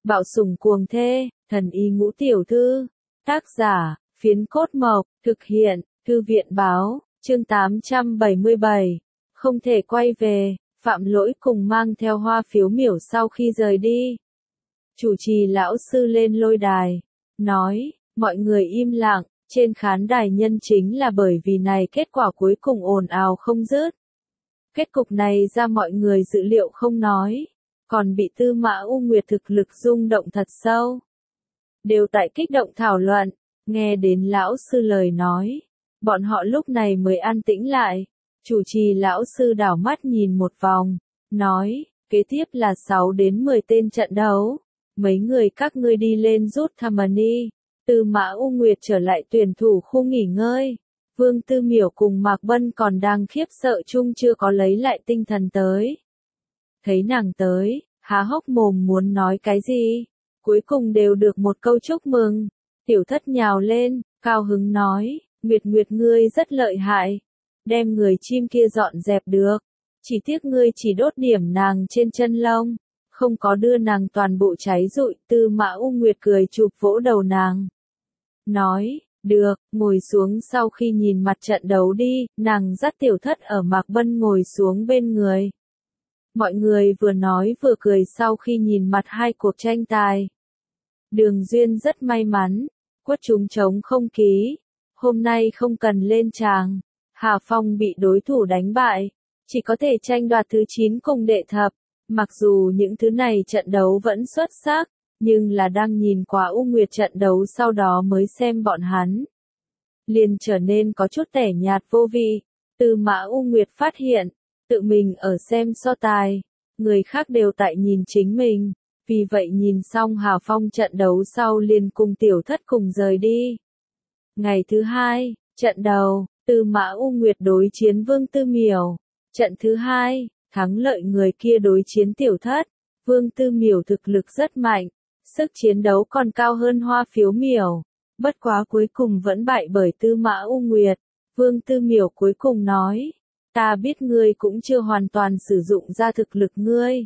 Bạo sủng cuồng thê, thần y ngũ tiểu thư. Tác giả, Phiến Cốt Mộc, thực hiện, Thư viện báo, chương 877. Không thể quay về, Phạm Lỗi cùng mang theo Hoa Phiếu Miểu sau khi rời đi. Chủ trì lão sư lên lôi đài, nói, mọi người im lặng, trên khán đài nhân chính là bởi vì này kết quả cuối cùng ồn ào không dứt. Kết cục này ra mọi người dự liệu không nói, còn bị Tư Mã U Nguyệt thực lực rung động thật sâu. Đều tại kích động thảo luận, nghe đến lão sư lời nói, bọn họ lúc này mới an tĩnh lại. Chủ trì lão sư đảo mắt nhìn một vòng, nói, kế tiếp là 6 đến 10 tên trận đấu, mấy người các ngươi đi lên rút Thamani. Tư Mã U Nguyệt trở lại tuyển thủ khu nghỉ ngơi. Vương Tư Miểu cùng Mạc Bân còn đang khiếp sợ chung chưa có lấy lại tinh thần tới. Thấy nàng tới, há hốc mồm muốn nói cái gì, cuối cùng đều được một câu chúc mừng. Tiểu Thất nhào lên, cao hứng nói, Nguyệt Nguyệt ngươi rất lợi hại, đem người chim kia dọn dẹp được, chỉ tiếc ngươi chỉ đốt điểm nàng trên chân lông, không có đưa nàng toàn bộ cháy rụi. Tư Mã U Nguyệt cười chụp vỗ đầu nàng, nói, được, ngồi xuống sau khi nhìn mặt trận đấu đi. Nàng dắt Tiểu Thất ở Mạc Bân ngồi xuống bên người. Mọi người vừa nói vừa cười sau khi nhìn mặt hai cuộc tranh tài. Đường Duyên rất may mắn, quất trúng trống không ký, hôm nay không cần lên tràng. Hà Phong bị đối thủ đánh bại, chỉ có thể tranh đoạt thứ 9 cùng đệ thập. Mặc dù những thứ này trận đấu vẫn xuất sắc, nhưng là đang nhìn qua U Nguyệt trận đấu sau đó mới xem bọn hắn, liền trở nên có chút tẻ nhạt vô vị. Tư Mã U Nguyệt phát hiện, tự mình ở xem so tài, người khác đều tại nhìn chính mình, vì vậy nhìn xong Hà Phong trận đấu sau liền cùng Tiểu Thất cùng rời đi. Ngày thứ hai, trận đầu, Tư Mã U Nguyệt đối chiến Vương Tư Miểu. Trận thứ hai, thắng lợi người kia đối chiến Tiểu Thất. Vương Tư Miểu thực lực rất mạnh, sức chiến đấu còn cao hơn Hoa Phiếu Miểu, bất quá cuối cùng vẫn bại bởi Tư Mã U Nguyệt. Vương Tư Miểu cuối cùng nói, ta biết ngươi cũng chưa hoàn toàn sử dụng ra thực lực ngươi.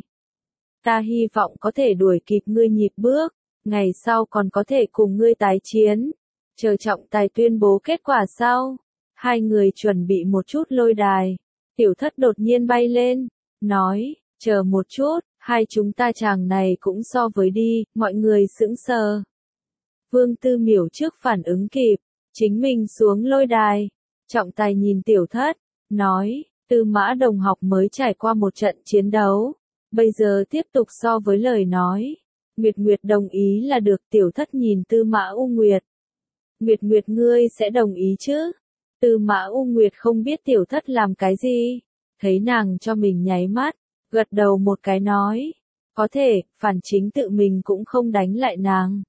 Ta hy vọng có thể đuổi kịp ngươi nhịp bước, ngày sau còn có thể cùng ngươi tái chiến. Chờ trọng tài tuyên bố kết quả sau, hai người chuẩn bị một chút lôi đài. Tiểu Thất đột nhiên bay lên, nói, chờ một chút, hai chúng ta chàng này cũng so với đi. Mọi người sững sờ. Vương Tư Miểu trước phản ứng kịp, chính mình xuống lôi đài. Trọng tài nhìn Tiểu Thất, nói, Tư Mã đồng học mới trải qua một trận chiến đấu, bây giờ tiếp tục so với lời nói. Nguyệt Nguyệt đồng ý là được. Tiểu Thất nhìn Tư Mã U Nguyệt, Nguyệt Nguyệt ngươi sẽ đồng ý chứ? Tư Mã U Nguyệt không biết Tiểu Thất làm cái gì, thấy nàng cho mình nháy mắt, gật đầu một cái nói, có thể, phản chính tự mình cũng không đánh lại nàng.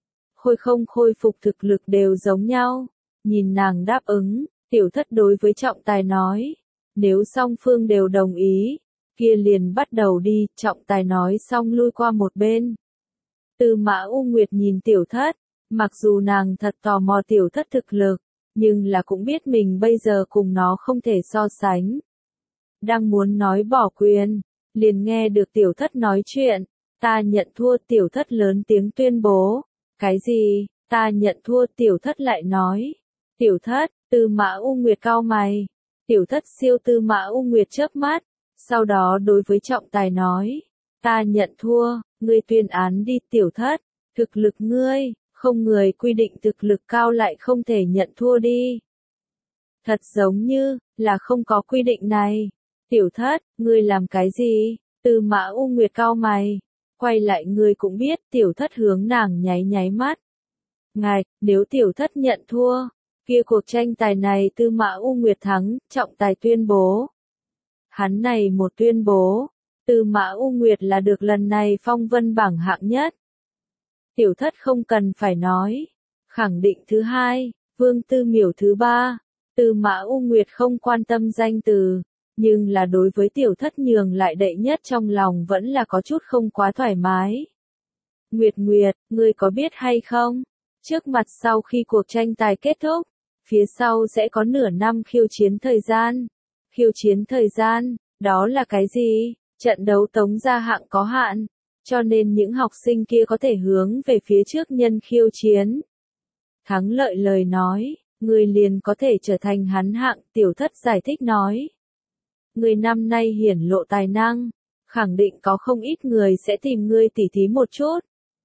Khôi phục thực lực đều giống nhau. Nhìn nàng đáp ứng, Tiểu Thất đối với trọng tài nói, nếu song phương đều đồng ý, kia liền bắt đầu đi. Trọng tài nói xong lui qua một bên. Tư Mã U Nguyệt nhìn Tiểu Thất, mặc dù nàng thật tò mò Tiểu Thất thực lực, nhưng là cũng biết mình bây giờ cùng nó không thể so sánh. Đang muốn nói bỏ quyền, liền nghe được Tiểu Thất nói chuyện, ta nhận thua. Tiểu Thất lớn tiếng tuyên bố, cái gì, ta nhận thua? Tiểu Thất lại nói, Tiểu Thất. Tư Mã U Nguyệt cau mày, Tiểu Thất siêu Tư Mã U Nguyệt chớp mắt, sau đó đối với trọng tài nói, ta nhận thua, ngươi tuyên án đi. Tiểu Thất, thực lực ngươi, không người quy định thực lực cao lại không thể nhận thua đi. Thật giống như là không có quy định này. Tiểu Thất, ngươi làm cái gì? Tư Mã U Nguyệt cau mày, quay lại ngươi cũng biết. Tiểu Thất hướng nàng nháy nháy mắt. Ngài, nếu Tiểu Thất nhận thua, kia cuộc tranh tài này Tư Mã U Nguyệt thắng. Trọng tài tuyên bố. Hắn này một tuyên bố, Tư Mã U Nguyệt là được lần này phong vân bảng hạng nhất. Tiểu Thất không cần phải nói, khẳng định thứ hai, Vương Tư Miểu thứ ba. Tư Mã U Nguyệt không quan tâm danh từ, nhưng là đối với Tiểu Thất nhường lại đệ nhất trong lòng vẫn là có chút không quá thoải mái. Nguyệt Nguyệt, ngươi có biết hay không? Trước mặt sau khi cuộc tranh tài kết thúc, phía sau sẽ có nửa năm khiêu chiến thời gian. Khiêu chiến thời gian, đó là cái gì? Trận đấu tống gia hạng có hạn, cho nên những học sinh kia có thể hướng về phía trước nhân khiêu chiến. Thắng lợi lời nói, người liền có thể trở thành hắn hạng, Tiểu Thất giải thích nói. Người năm nay hiển lộ tài năng, khẳng định có không ít người sẽ tìm ngươi tỉ thí một chút.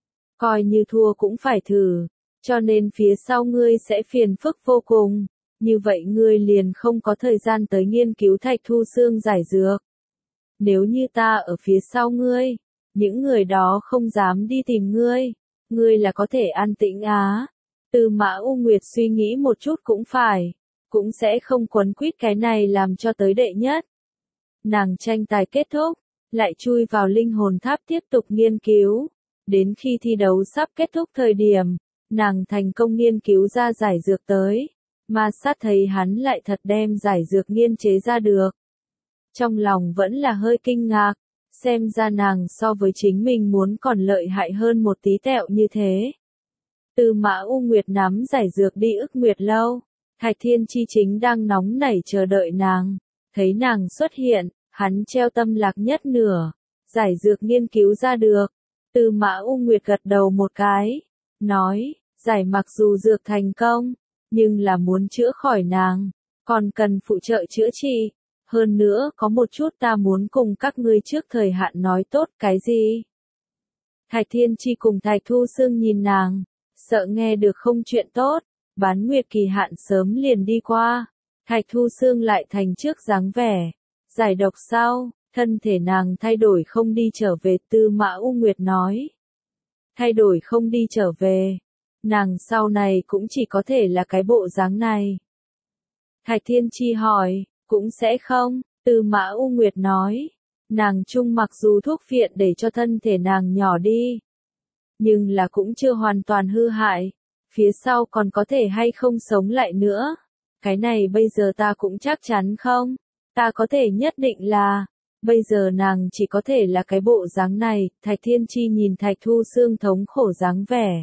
Coi như thua cũng phải thử, cho nên phía sau ngươi sẽ phiền phức vô cùng, như vậy ngươi liền không có thời gian tới nghiên cứu Thạch Thu Xương giải dược. Nếu như ta ở phía sau ngươi, những người đó không dám đi tìm ngươi là có thể an tĩnh á. Tư Mã U Nguyệt suy nghĩ một chút cũng phải, cũng sẽ không quấn quýt cái này làm cho tới đệ nhất. Nàng tranh tài kết thúc, lại chui vào linh hồn tháp tiếp tục nghiên cứu, đến khi thi đấu sắp kết thúc thời điểm, nàng thành công nghiên cứu ra giải dược tới, ma sát thấy hắn lại thật đem giải dược nghiên chế ra được. Trong lòng vẫn là hơi kinh ngạc, xem ra nàng so với chính mình muốn còn lợi hại hơn một tí tẹo như thế. Tư Mã U Nguyệt nắm giải dược đi ức nguyệt lâu, Thạch Thiên Chi chính đang nóng nảy chờ đợi nàng, thấy nàng xuất hiện, hắn treo tâm lạc nhất nửa, giải dược nghiên cứu ra được. Tư Mã U Nguyệt gật đầu một cái, nói, giải mặc dù dược thành công, nhưng là muốn chữa khỏi nàng, còn cần phụ trợ chữa trị. Hơn nữa có một chút ta muốn cùng các ngươi trước thời hạn nói tốt. Cái gì? Thạch Thiên Chi cùng Thạch Thu Xương nhìn nàng, sợ nghe được không chuyện tốt, bán nguyệt kỳ hạn sớm liền đi qua. Thạch Thu Xương lại thành trước dáng vẻ, giải độc sau, thân thể nàng thay đổi không đi trở về. Tư Mã U Nguyệt nói, thay đổi không đi trở về, nàng sau này cũng chỉ có thể là cái bộ dáng này. Thạch Thiên Chi hỏi, cũng sẽ không. Tư Mã U Nguyệt nói, nàng chung mặc dù thuốc viện để cho thân thể nàng nhỏ đi, nhưng là cũng chưa hoàn toàn hư hại, phía sau còn có thể hay không sống lại nữa. Cái này bây giờ ta cũng chắc chắn không, ta có thể nhất định là, bây giờ nàng chỉ có thể là cái bộ dáng này. Thạch Thiên Chi nhìn Thạch Thu Xương thống khổ dáng vẻ,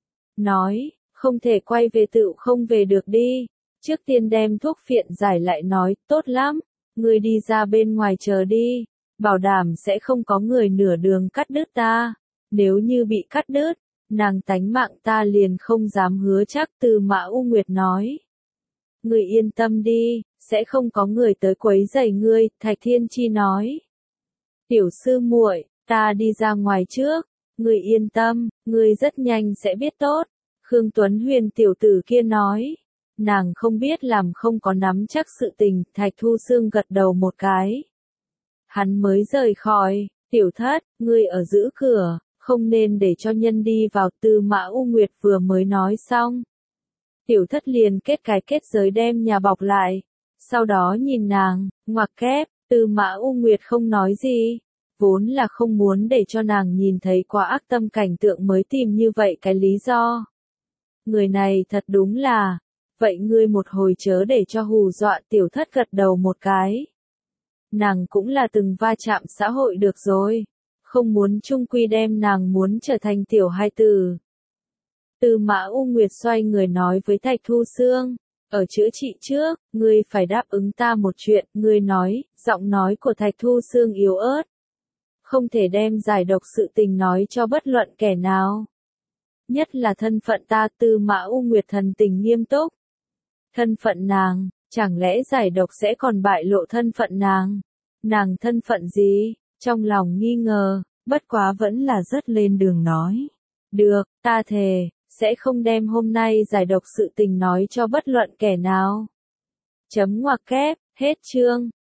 nói, không thể quay về tựu không về được đi, trước tiên đem thuốc phiện giải lại nói, tốt lắm, ngươi đi ra bên ngoài chờ đi, bảo đảm sẽ không có người nửa đường cắt đứt ta, nếu như bị cắt đứt, nàng tánh mạng ta liền không dám hứa chắc. Tư Mã U Nguyệt nói, ngươi yên tâm đi, sẽ không có người tới quấy rầy ngươi. Thạch Thiên Chi nói, tiểu sư muội, ta đi ra ngoài trước, ngươi yên tâm, ngươi rất nhanh sẽ biết tốt. Khương Tuấn Huyền tiểu tử kia nói, nàng không biết làm không có nắm chắc sự tình. Thạch Thu Xương gật đầu một cái. Hắn mới rời khỏi, Tiểu Thất, ngươi ở giữ cửa, không nên để cho nhân đi vào. Tư Mã U Nguyệt vừa mới nói xong, Tiểu Thất liền kết cái kết giới đem nhà bọc lại, sau đó nhìn nàng, ngoặc kép. Tư Mã U Nguyệt không nói gì, vốn là không muốn để cho nàng nhìn thấy quá ác tâm cảnh tượng mới tìm như vậy cái lý do. Người này thật đúng là, vậy ngươi một hồi chớ để cho hù dọa. Tiểu Thất gật đầu một cái. Nàng cũng là từng va chạm xã hội được rồi, không muốn chung quy đem nàng muốn trở thành tiểu hai tử. Tư Mã U Nguyệt xoay người nói với Thạch Thu Xương, ở chữa trị trước, ngươi phải đáp ứng ta một chuyện. Ngươi nói, giọng nói của Thạch Thu Xương yếu ớt, không thể đem giải độc sự tình nói cho bất luận kẻ nào. Nhất là thân phận ta. Tư Mã U Nguyệt thần tình nghiêm túc. Thân phận nàng, chẳng lẽ giải độc sẽ còn bại lộ thân phận nàng? Nàng thân phận gì? Trong lòng nghi ngờ, bất quá vẫn là rất lên đường nói. Được, ta thề, sẽ không đem hôm nay giải độc sự tình nói cho bất luận kẻ nào. Chấm ngoặc kép, hết chương.